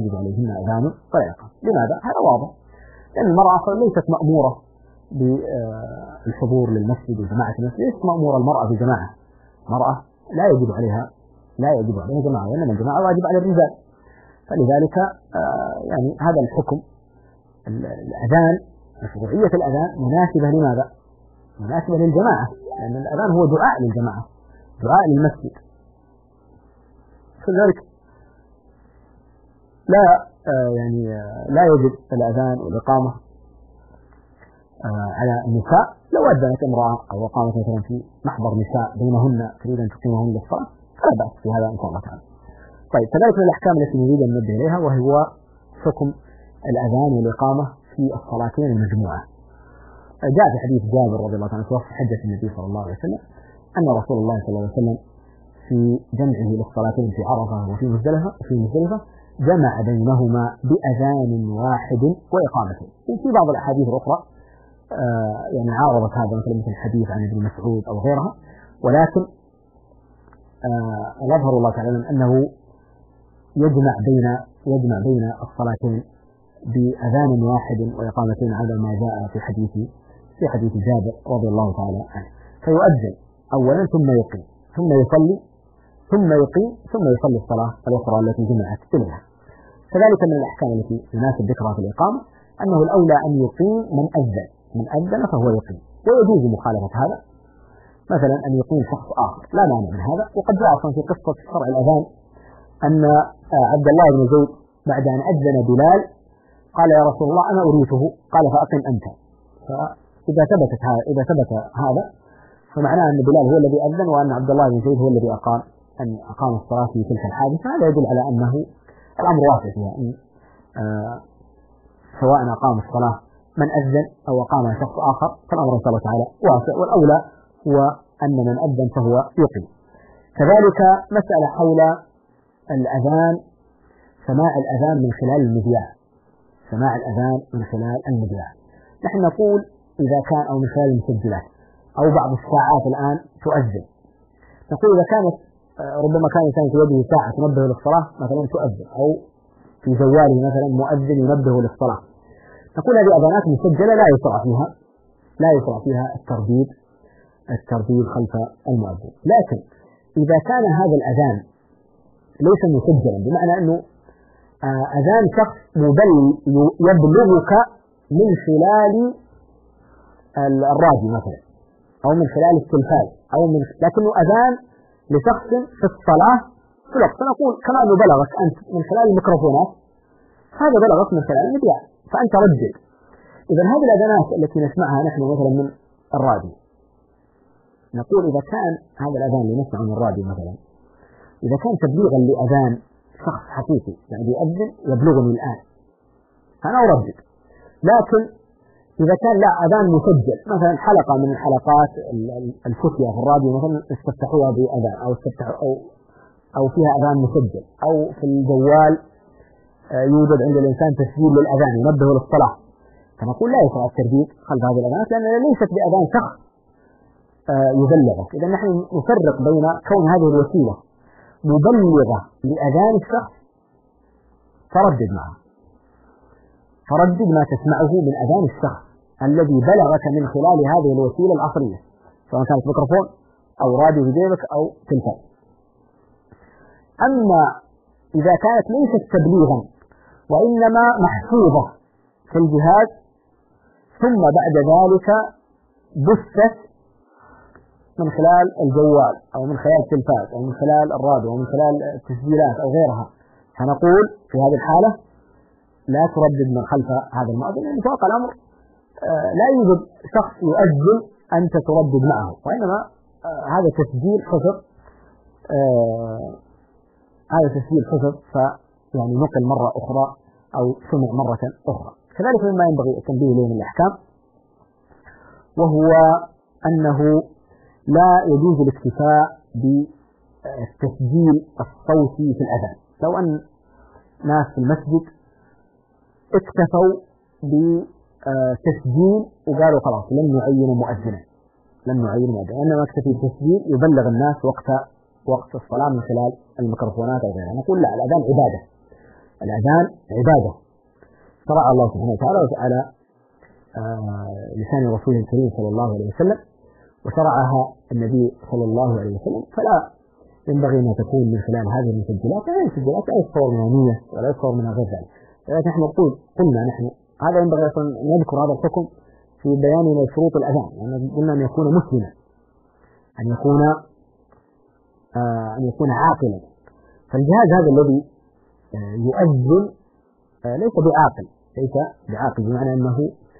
لماذا؟ هذا واضح، لأن المرأة ليست مأمورة بالحضور للمسجد وجماعة المسجد. ليست مأمورة المرأة بجماعة. المرأة لا يجب عليها جماعة، وإنما الجماعة واجب على الرجال. فلذلك يعني هذا الحكم الأذان، مشروعية الأذان مناسبة لماذا؟ مناسبة للجماعة، لأن الأذان هو دعاء للجماعة، دعاء للمسجد. فلذلك لا يجب الأذان والإقامة على النساء. لو أذنت امرأة أو أقامت مثلا في محضر نساء بينهن تريد أن تقيمهن للصلاة فلا بأس في هذا إن شاء الله تعالى. طيب، كذلك من الأحكام التي نريد أن ننبه إليها وهو حكم الأذان والإقامة في الصلاتين المجموعة. جاء في حديث جابر رضي الله عنه في حجة النبي صلى الله عليه وسلم أن رسول الله صلى الله عليه وسلم في جمعه للصلاتين في عرفة وفي مزدلفة جمع بينهما بأذان واحد وإقامتين. في بعض الأحاديث الأخرى يعني عارضت هذا، مثل الحديث عن ابن مسعود أو غيرها، ولكن يظهر الله تعالى أنه يجمع بين الصلاتين بأذان واحد وإقامتين على ما جاء في حديث جابر رضي الله تعالى عنه. فيؤذن أولا ثم يقيم ثم يصلي ثم يقيم ثم يصلي الصلاة الأخرى التي جمعت إليها. كذلك من الأحكام التي يناسب ذكرها في الإقامة أنه الأولى أن يقيم من أذن فهو يقيم، ويجوز مخالفة هذا، مثلا أن يقيم شخص آخر لا مانع من هذا. وقد جاء أصلا في قصة شرع الأذان أن عبد الله بن زيد بعد أن أذن بلال قال: يا رسول الله أنا أريته، قال: فأقم أنت. فإذا ثبت هذا فمعناه أن بلال هو الذي أذن وأن عبد الله بن زيد هو الذي أقام الصلاة في تلك الحادثة. هذا يدل على أنه الأمر واسع فيها، سواء أقام الصلاة من أذن أو أقام شخص آخر، فالأمر إن شاء الله تعالى واسع، والأولى هو أن من أذن فهو يقيم. كذلك مسألة حول الأذان، سماع الأذان من خلال المذياع. نحن نقول إذا كان أو من خلال المسجلات أو بعض الساعات الآن تؤذن، نقول إذا كانت ربما كان الإنسان في يده ساعة تنبه للصلاة مثلا تؤذن، أو في جواله مثلا مؤذن ينبه للصلاة، نقول هذه أذانات مسجلة لا يشرع فيها الترديد خلف المؤذن. لكن إذا كان هذا الأذان ليس مسجلا، بمعنى أنه أذان شخص يبلغك من خلال الراديو مثلا أو من خلال التلفاز لكنه أذان لشخص في الصلاة في الوقت، فنقول كما أنه بلغك أنت من خلال الميكروفونات، هذا بلغك من خلال المذياع فأنت ردد. إذا هذه الأذانات التي نسمعها نحن مثلا من الراديو، نقول إذا كان هذا الأذان اللي نسمعه من الراديو مثلا إذا كان تبليغا لأذان شخص حقيقي يعني يؤذن يبلغني الآن فأنا أردد. لكن إذا كان لا أذان مسجل، مثلا حلقة من الحلقات الفتية في الراديو مثلا استفتحوها بأذان أو فيها أذان مسجل، أو في الجوال يوجد عند الإنسان تسجيل للأذان ينبه للصلاة، فنقول لا يشرع الترديد خلف هذه الأذانات لأنها ليست بأذان شخص يبلغك. إذا نحن نفرق بين كون هذه الوسيلة مبلغة لأذان الشخص فردد ما تسمعه من أذان الشخص الذي بلغك من خلال هذه الوسيلة العصرية، سواء كانت ميكروفون أو راديو في جيبك أو تلفاز. أما إذا كانت ليست تبليغا وإنما محفوظة في الجهاز ثم بعد ذلك بثت من خلال الجوال أو من خلال التلفاز أو من خلال الراديو أو من خلال التسجيلات أو غيرها، فنقول في هذه الحالة لا تردد من خلف هذا المؤذن، لأن فوق الأمر لا يوجد شخص يؤذن أنت تردد معه، وإنما هذا تسجيل حفظ، هذا تسجيل حفظ فيعني نقل مرة أخرى أو سمع مرة أخرى. كذلك مما ينبغي التنبيه إليه من الأحكام وهو أنه لا يجوز الاكتفاء بالتسجيل الصوتي في الأذان. لو أن ناس في المسجد اكتفوا بتسجيل وقالوا خلاص لن نعين مؤذنا، إنما اكتفي بتسجيل يبلغ الناس وقت الصلاة من خلال الميكروفونات أو غيرها، نقول لا، الأذان عبادة، الأذان عبادة شرع الله سبحانه وتعالى وعلى لسان رسوله الكريم صلى الله عليه وسلم، وشرعها النبي صلى الله عليه وسلم، فلا ينبغي أن تكون من خلال هذه المسجلات، هذه المسجلات لا يصور منها نية ولا يصور منها غير ذلك. لكن نحن قلنا هذا ينبغي أن نذكر هذا الحكم في بياننا شروط الأذان، يعني قلنا أن يكون مسلما، أن يكون عاقلا. فالجهاز هذا الذي يؤذن ليس بعاقل بمعنى أنه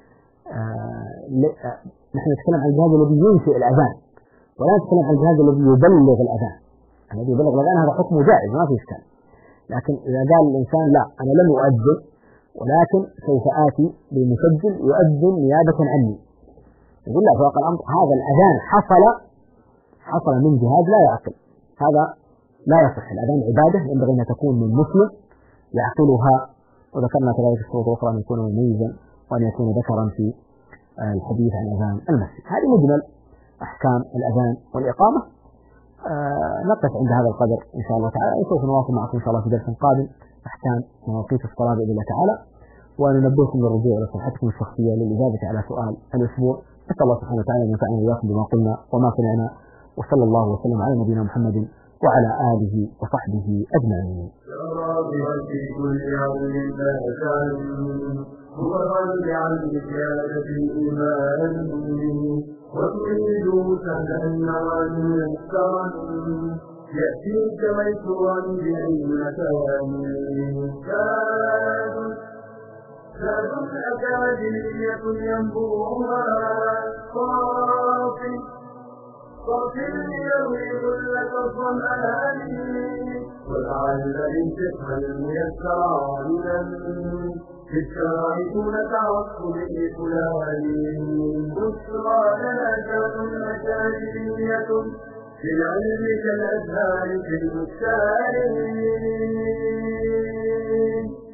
نحن نتكلم عن الجهاز الذي ينشئ الأذان ولا نتكلم عن الجهاز الذي يبلغ الأذان. الذي يبلغ الأذان هذا حكم جائز ما في إشكال، لكن إذا قال الإنسان لا أنا لم أؤذن ولكن سوف آتي بمسجل يؤذن نيابة عني، يقول لا، فوق الأمر هذا الأذان حصل من جهاز لا يعقل، هذا لا يصح. الأذان عبادة ينبغي أن تكون من مسلم يعقلها، وذكرنا كذلك الشروط الأخرى أن يكون مميزا وأن يكون ذكرا في الحديث عن أذان المسجد. هذه مجمل أحكام الأذان والإقامة. نقف عند هذا القدر إن شاء الله تعالى، وسوف نواصل معكم إن شاء الله في درس قادم أحكام مواقيت الصلاة بإذن الله تعالى، وننبهكم للرجوع إلى صفحتكم الشخصية للإجابة على سؤال الأسبوع. أسأل الله سبحانه وتعالى أن ينفعنا وإياكم بما قلنا وما سمعنا، وصلى الله وسلم على نبينا محمد وعلى آله وصحبه أجمعين. في كل يوم فهدان هو الرد عن زيادة الإيمان وتريد سهلا وأن يسرا يأتيك ميسورا بعلمتان زاد أكاديمية ينبوها صافي يروي لك الظمآن ولعل الفقه الميسر عالما في الشرائع نتعصب لفلان بشرى لنا كان أكاديمية في العلم كالأزهار في المستعين.